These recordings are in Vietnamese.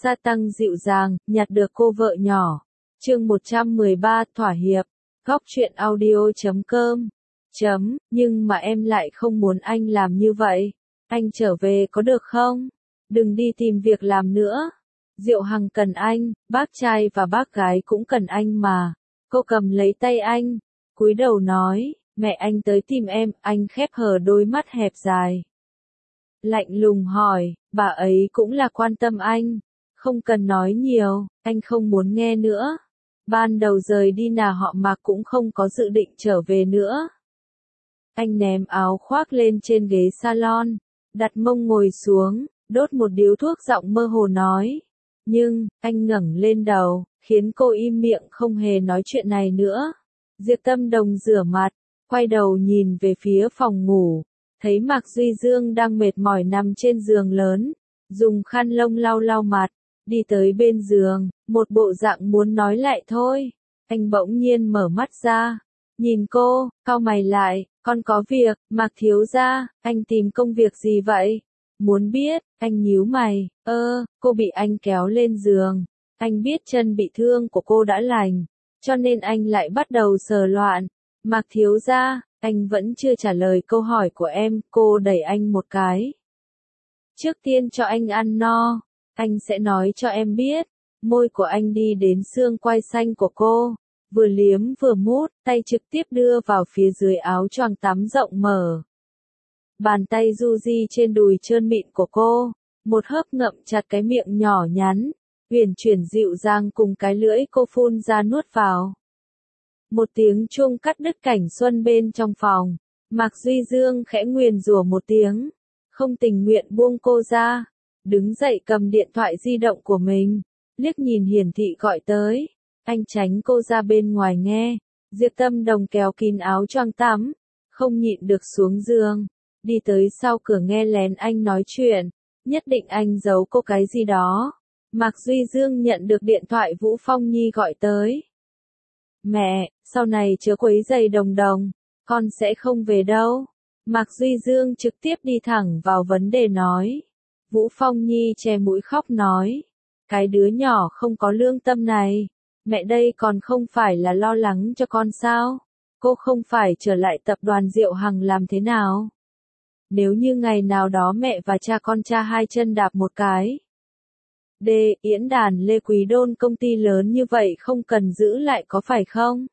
Sa tăng dịu dàng, nhặt được cô vợ nhỏ. Chương 113 thỏa hiệp. Góc truyện audio.com. Nhưng mà em lại không muốn anh làm như vậy. Anh trở về có được không? Đừng đi tìm việc làm nữa. Diệu Hằng cần anh, bác trai và bác gái cũng cần anh mà. Cô cầm lấy tay anh, cúi đầu nói, mẹ anh tới tìm em, anh khép hờ đôi mắt hẹp dài. Lạnh lùng hỏi, bà ấy cũng là quan tâm anh. Không cần nói nhiều, anh không muốn nghe nữa. Ban đầu rời đi nhà họ Mạc cũng không có dự định trở về nữa. Anh ném áo khoác lên trên ghế salon, đặt mông ngồi xuống, đốt một điếu thuốc, giọng mơ hồ nói. Nhưng, anh ngẩng lên đầu, khiến cô im miệng không hề nói chuyện này nữa. Diệp Tâm Đồng rửa mặt, quay đầu nhìn về phía phòng ngủ, thấy Mạc Duy Dương đang mệt mỏi nằm trên giường lớn, dùng khăn lông lau lau mặt, đi tới bên giường, một bộ dạng muốn nói lại thôi. Anh bỗng nhiên mở mắt ra, nhìn cô, cau mày lại, con có việc, Mạc thiếu gia, anh tìm công việc gì vậy? Muốn biết, anh nhíu mày, cô bị anh kéo lên giường, anh biết chân bị thương của cô đã lành, cho nên anh lại bắt đầu sờ loạn. Mạc thiếu gia, anh vẫn chưa trả lời câu hỏi của em, cô đẩy anh một cái. Trước tiên cho anh ăn no, anh sẽ nói cho em biết. Môi của anh đi đến xương quai xanh của cô, vừa liếm vừa mút, tay trực tiếp đưa vào phía dưới áo choàng tắm rộng mở. Bàn tay du di trên đùi trơn mịn của cô, một hớp ngậm chặt cái miệng nhỏ nhắn, uyển chuyển dịu dàng cùng cái lưỡi cô phun ra nuốt vào. Một tiếng chuông cắt đứt cảnh xuân bên trong phòng, Mạc Duy Dương khẽ nguyền rủa một tiếng, không tình nguyện buông cô ra, đứng dậy cầm điện thoại di động của mình, liếc nhìn hiển thị gọi tới, anh tránh cô ra bên ngoài nghe. Diệp Tâm Đồng kéo kín áo choàng tắm, không nhịn được xuống giường, đi tới sau cửa nghe lén anh nói chuyện, nhất định anh giấu cô cái gì đó. Mạc Duy Dương nhận được điện thoại Vũ Phong Nhi gọi tới. Mẹ, sau này chớ quấy rầy Đồng Đồng, con sẽ không về đâu. Mạc Duy Dương trực tiếp đi thẳng vào vấn đề nói. Vũ Phong Nhi che mũi khóc nói. Cái đứa nhỏ không có lương tâm này, mẹ đây còn không phải là lo lắng cho con sao? Cô không phải trở lại tập đoàn Diệu Hằng làm thế nào? Nếu như ngày nào đó mẹ và cha con cha hai chân đạp một cái. Yến Đàn Lê Quý Đôn công ty lớn như vậy không cần giữ lại có phải không?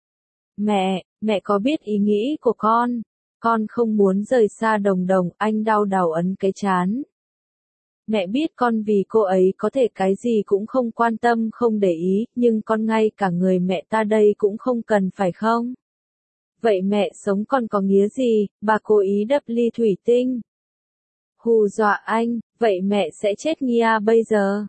Mẹ có biết ý nghĩ của con không muốn rời xa Đồng Đồng, anh đau đầu ấn cái trán. Mẹ biết con vì cô ấy có thể cái gì cũng không quan tâm không để ý, nhưng con ngay cả người mẹ ta đây cũng không cần phải không? Vậy mẹ sống còn có nghĩa gì, bà cố ý đập ly thủy tinh. Hù dọa anh, vậy mẹ sẽ chết nghe bây giờ.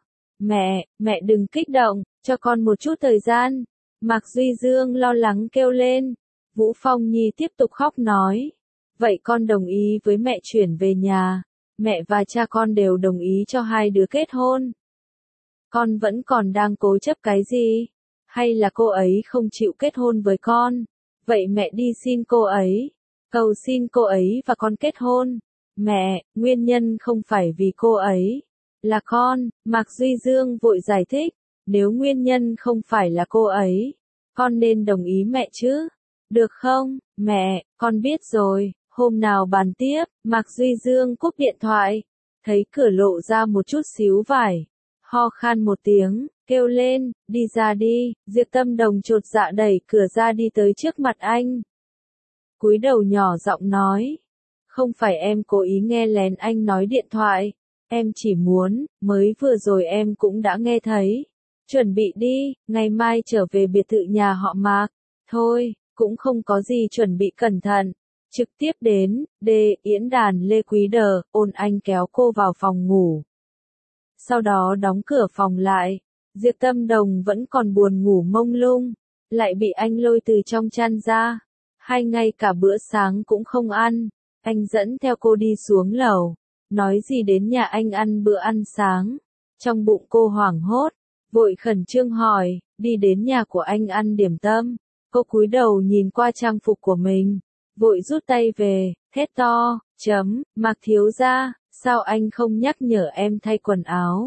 Mẹ đừng kích động, cho con một chút thời gian. Mạc Duy Dương lo lắng kêu lên. Vũ Phong Nhi tiếp tục khóc nói. Vậy con đồng ý với mẹ chuyển về nhà. Mẹ và cha con đều đồng ý cho hai đứa kết hôn. Con vẫn còn đang cố chấp cái gì? Hay là cô ấy không chịu kết hôn với con? Vậy mẹ đi xin cô ấy. Cầu xin cô ấy và con kết hôn. Mẹ, nguyên nhân không phải vì cô ấy. Là con, Mạc Duy Dương vội giải thích. Nếu nguyên nhân không phải là cô ấy, con nên đồng ý mẹ chứ. Được không, mẹ, con biết rồi. Hôm nào bàn tiếp. Mạc Duy Dương cúp điện thoại, thấy cửa lộ ra một chút xíu vải, ho khan một tiếng, kêu lên, đi ra đi. Diệp Tâm Đồng chột dạ đẩy cửa ra đi tới trước mặt anh. Cúi đầu nhỏ giọng nói, không phải em cố ý nghe lén anh nói điện thoại, em chỉ muốn, mới vừa rồi em cũng đã nghe thấy. Chuẩn bị đi, ngày mai trở về biệt thự nhà họ Mạc. Thôi, cũng không có gì chuẩn bị cẩn thận. Trực tiếp đến, Yến Đàn Lê Quý Đờ, ôn anh kéo cô vào phòng ngủ. Sau đó đóng cửa phòng lại, Diệp Tâm Đồng vẫn còn buồn ngủ mông lung, lại bị anh lôi từ trong chăn ra. Hai ngày cả bữa sáng cũng không ăn, anh dẫn theo cô đi xuống lầu, nói gì đến nhà anh ăn bữa ăn sáng. Trong bụng cô hoảng hốt, vội khẩn trương hỏi, đi đến nhà của anh ăn điểm tâm. Cô cúi đầu nhìn qua trang phục của mình, vội rút tay về, thét to, Mạc thiếu gia, sao anh không nhắc nhở em thay quần áo?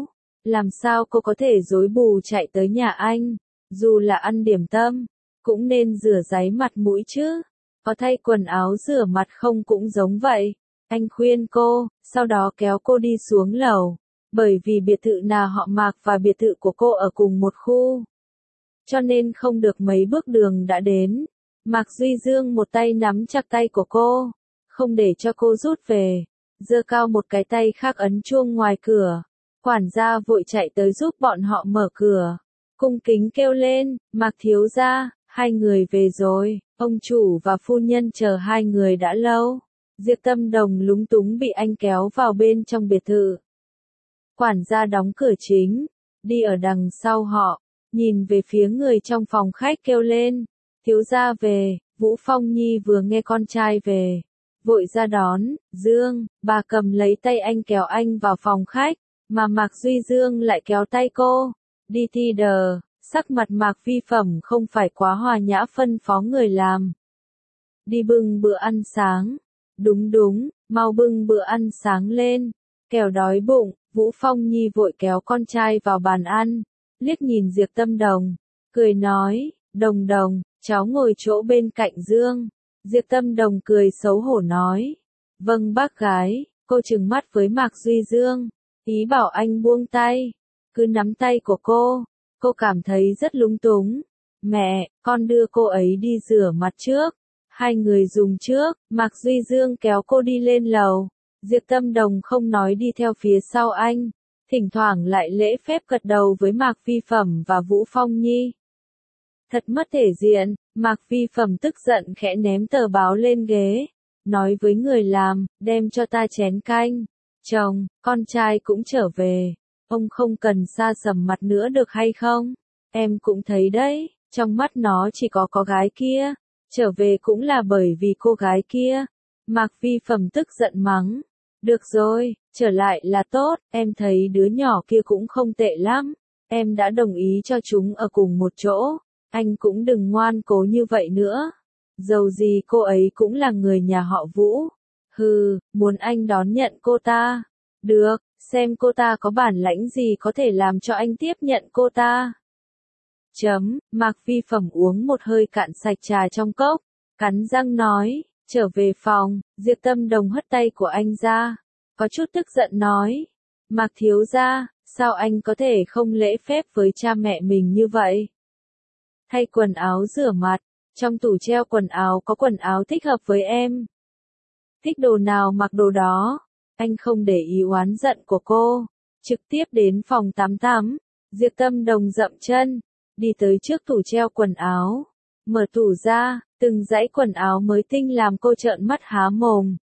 Làm sao cô có thể rối bù chạy tới nhà anh, dù là ăn điểm tâm, cũng nên rửa ráy mặt mũi chứ, có thay quần áo rửa mặt không cũng giống vậy. Anh khuyên cô, sau đó kéo cô đi xuống lầu, bởi vì biệt thự nhà họ Mạc và biệt thự của cô ở cùng một khu. Cho nên không được mấy bước đường đã đến. Mạc Duy Dương một tay nắm chặt tay của cô, không để cho cô rút về, giơ cao một cái tay khác ấn chuông ngoài cửa. Quản gia vội chạy tới giúp bọn họ mở cửa, cung kính kêu lên, Mạc thiếu gia, hai người về rồi, ông chủ và phu nhân chờ hai người đã lâu. Diệp Tâm Đồng lúng túng bị anh kéo vào bên trong biệt thự. Quản gia đóng cửa chính, đi ở đằng sau họ, nhìn về phía người trong phòng khách kêu lên, thiếu gia về. Vũ Phong Nhi vừa nghe con trai về, vội ra đón. Dương, bà cầm lấy tay anh kéo anh vào phòng khách, mà Mạc Duy Dương lại kéo tay cô. Đi thi đờ, sắc mặt Mạc Vi Phẩm không phải quá hòa nhã phân phó người làm. Đi bưng bữa ăn sáng. Đúng đúng, mau bưng bữa ăn sáng lên, kẻo đói bụng. Vũ Phong Nhi vội kéo con trai vào bàn ăn, liếc nhìn Diệp Tâm Đồng, cười nói, Đồng Đồng, cháu ngồi chỗ bên cạnh Dương. Diệp Tâm Đồng cười xấu hổ nói, vâng bác gái. Cô trừng mắt với Mạc Duy Dương, ý bảo anh buông tay, cứ nắm tay của cô cảm thấy rất lúng túng. Mẹ, con đưa cô ấy đi rửa mặt trước. Hai người dùng trước, Mạc Duy Dương kéo cô đi lên lầu. Diệp Tâm Đồng không nói đi theo phía sau anh, thỉnh thoảng lại lễ phép gật đầu với Mạc Vi Phẩm và Vũ Phong Nhi. Thật mất thể diện, Mạc Vi Phẩm tức giận khẽ ném tờ báo lên ghế, nói với người làm, đem cho ta chén canh. Chồng, con trai cũng trở về, ông không cần xa sầm mặt nữa được hay không? Em cũng thấy đấy, trong mắt nó chỉ có gái kia, trở về cũng là bởi vì cô gái kia. Mạc Vi Phẩm tức giận mắng, được rồi, trở lại là tốt, em thấy đứa nhỏ kia cũng không tệ lắm, em đã đồng ý cho chúng ở cùng một chỗ, anh cũng đừng ngoan cố như vậy nữa. Dầu gì cô ấy cũng là người nhà họ Vũ. Hừ, muốn anh đón nhận cô ta. Được, xem cô ta có bản lãnh gì có thể làm cho anh tiếp nhận cô ta. Mạc Vi Phẩm uống một hơi cạn sạch trà trong cốc, cắn răng nói, trở về phòng. Diệp Tâm Đồng hất tay của anh ra, có chút tức giận nói, Mạc thiếu gia, sao anh có thể không lễ phép với cha mẹ mình như vậy? Thay quần áo rửa mặt, trong tủ treo quần áo có quần áo thích hợp với em. Thích đồ nào mặc đồ đó. Anh không để ý oán giận của cô, trực tiếp đến phòng tắm. Diệp Tâm Đồng dậm chân, đi tới trước tủ treo quần áo, mở tủ ra, từng dãy quần áo mới tinh làm cô trợn mắt há mồm.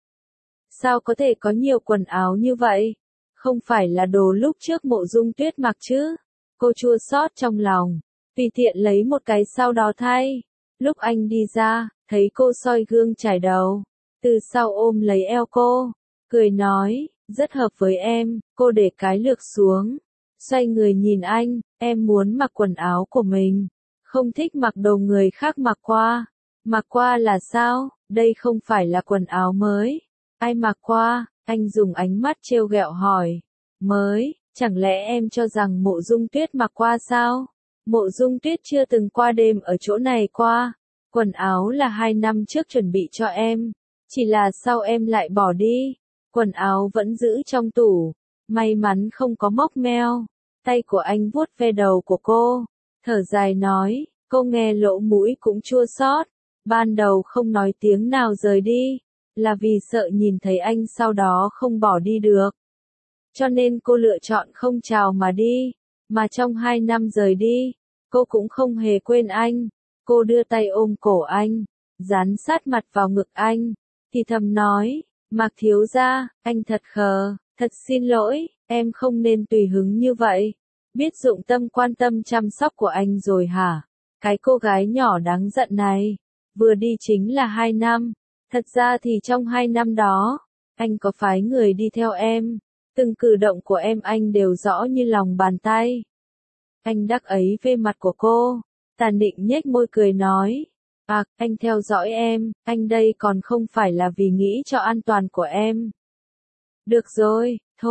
Sao có thể có nhiều quần áo như vậy? Không phải là đồ lúc trước Mộ Dung Tuyết mặc chứ? Cô chua xót trong lòng, tùy tiện lấy một cái sau đó thay. Lúc anh đi ra, thấy cô soi gương chải đầu, từ sau ôm lấy eo cô, cười nói, rất hợp với em. Cô để cái lược xuống, xoay người nhìn anh, em muốn mặc quần áo của mình, không thích mặc đồ người khác mặc qua. Mặc qua là sao? Đây không phải là quần áo mới. Ai mặc qua? Anh dùng ánh mắt trêu ghẹo hỏi. Mới, chẳng lẽ em cho rằng Mộ Dung Tuyết mặc qua sao? Mộ Dung Tuyết chưa từng qua đêm ở chỗ này qua. Quần áo là 2 năm trước chuẩn bị cho em, chỉ là sao em lại bỏ đi. Quần áo vẫn giữ trong tủ, may mắn không có móc meo. Tay của anh vuốt ve đầu của cô, thở dài nói, cô nghe lỗ mũi cũng chua xót. Ban đầu không nói tiếng nào rời đi, là vì sợ nhìn thấy anh sau đó không bỏ đi được. Cho nên cô lựa chọn không chào mà đi, mà trong 2 năm rời đi, cô cũng không hề quên anh. Cô đưa tay ôm cổ anh, dán sát mặt vào ngực anh, thì thầm nói, Mạc thiếu gia, anh thật khờ, thật xin lỗi, em không nên tùy hứng như vậy. Biết dụng tâm quan tâm chăm sóc của anh rồi hả? Cái cô gái nhỏ đáng giận này, vừa đi chính là 2 năm. Thật ra thì trong 2 năm đó, anh có phái người đi theo em. Từng cử động của em anh đều rõ như lòng bàn tay. Anh đắc ấy về mặt của cô. Tàn Định nhếch môi cười nói, anh theo dõi em, anh đây còn không phải là vì nghĩ cho an toàn của em. Được rồi, thôi,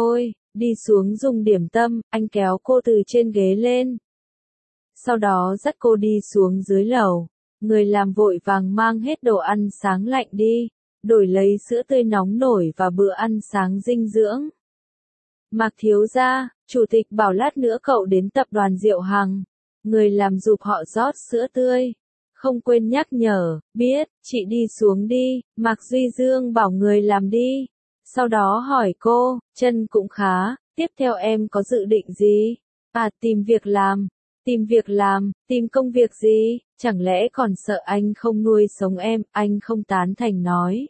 đi xuống dùng điểm tâm, anh kéo cô từ trên ghế lên. Sau đó dắt cô đi xuống dưới lầu. Người làm vội vàng mang hết đồ ăn sáng lạnh đi, đổi lấy sữa tươi nóng nổi và bữa ăn sáng dinh dưỡng. Mạc thiếu gia, chủ tịch bảo lát nữa cậu đến tập đoàn Diệu Hằng. Người làm giúp họ rót sữa tươi. Không quên nhắc nhở, biết, chị đi xuống đi, Mạc Duy Dương bảo người làm đi. Sau đó hỏi cô, chân cũng khá, tiếp theo em có dự định gì? À, tìm việc làm. Tìm việc làm, tìm công việc gì? Chẳng lẽ còn sợ anh không nuôi sống em? Anh không tán thành nói.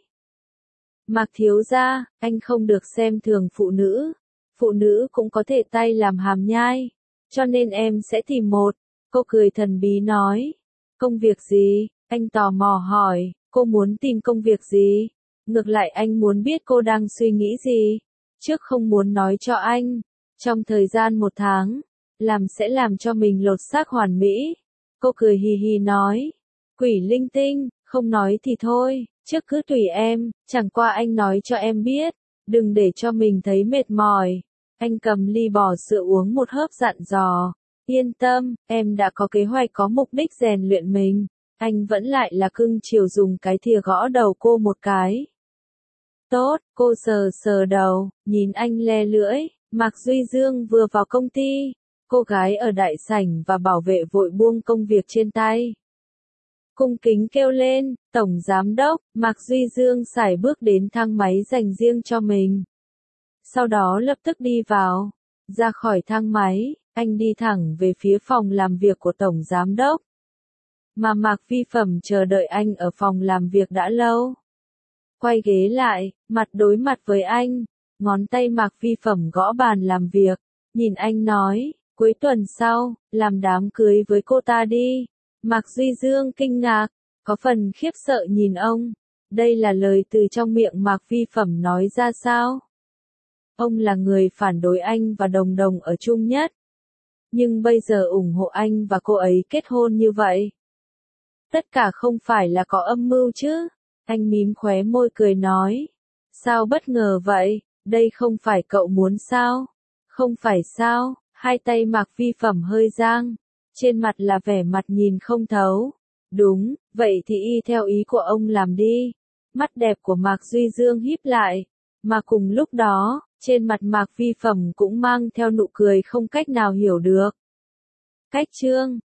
Mạc thiếu gia, anh không được xem thường phụ nữ. Phụ nữ cũng có thể tay làm hàm nhai. Cho nên em sẽ tìm một. Cô cười thần bí nói. Công việc gì? Anh tò mò hỏi, cô muốn tìm công việc gì? Ngược lại anh muốn biết cô đang suy nghĩ gì. Trước không muốn nói cho anh. Trong thời gian 1 tháng, làm sẽ làm cho mình lột xác hoàn mỹ. Cô cười hì hì nói. Quỷ linh tinh, không nói thì thôi, trước cứ tùy em, chẳng qua anh nói cho em biết. Đừng để cho mình thấy mệt mỏi. Anh cầm ly bò sữa uống một hớp dặn dò. Yên tâm, em đã có kế hoạch có mục đích rèn luyện mình. Anh vẫn lại là cưng chiều dùng cái thìa gõ đầu cô một cái. Tốt, cô sờ sờ đầu, nhìn anh le lưỡi. Mạc Duy Dương vừa vào công ty. Cô gái ở đại sảnh và bảo vệ vội buông công việc trên tay. Cung kính kêu lên, Tổng Giám đốc, Mạc Duy Dương sải bước đến thang máy dành riêng cho mình. Sau đó lập tức đi vào. Ra khỏi thang máy, anh đi thẳng về phía phòng làm việc của Tổng Giám đốc. Mà Mạc Vi Phẩm chờ đợi anh ở phòng làm việc đã lâu. Quay ghế lại, mặt đối mặt với anh, ngón tay Mạc Vi Phẩm gõ bàn làm việc, nhìn anh nói, cuối tuần sau, làm đám cưới với cô ta đi. Mạc Duy Dương kinh ngạc, có phần khiếp sợ nhìn ông. Đây là lời từ trong miệng Mạc Vi Phẩm nói ra sao? Ông là người phản đối anh và Đồng Đồng ở chung nhất. Nhưng bây giờ ủng hộ anh và cô ấy kết hôn như vậy. Tất cả không phải là có âm mưu chứ? Anh mím khóe môi cười nói. Sao bất ngờ vậy? Đây không phải cậu muốn sao? Không phải sao? Hai tay Mạc Vi Phẩm hơi giang. Trên mặt là vẻ mặt nhìn không thấu. Đúng, vậy thì y theo ý của ông làm đi. Mắt đẹp của Mạc Duy Dương híp lại. Mà cùng lúc đó, trên mặt Mạc Vi Phẩm cũng mang theo nụ cười không cách nào hiểu được. Cách chương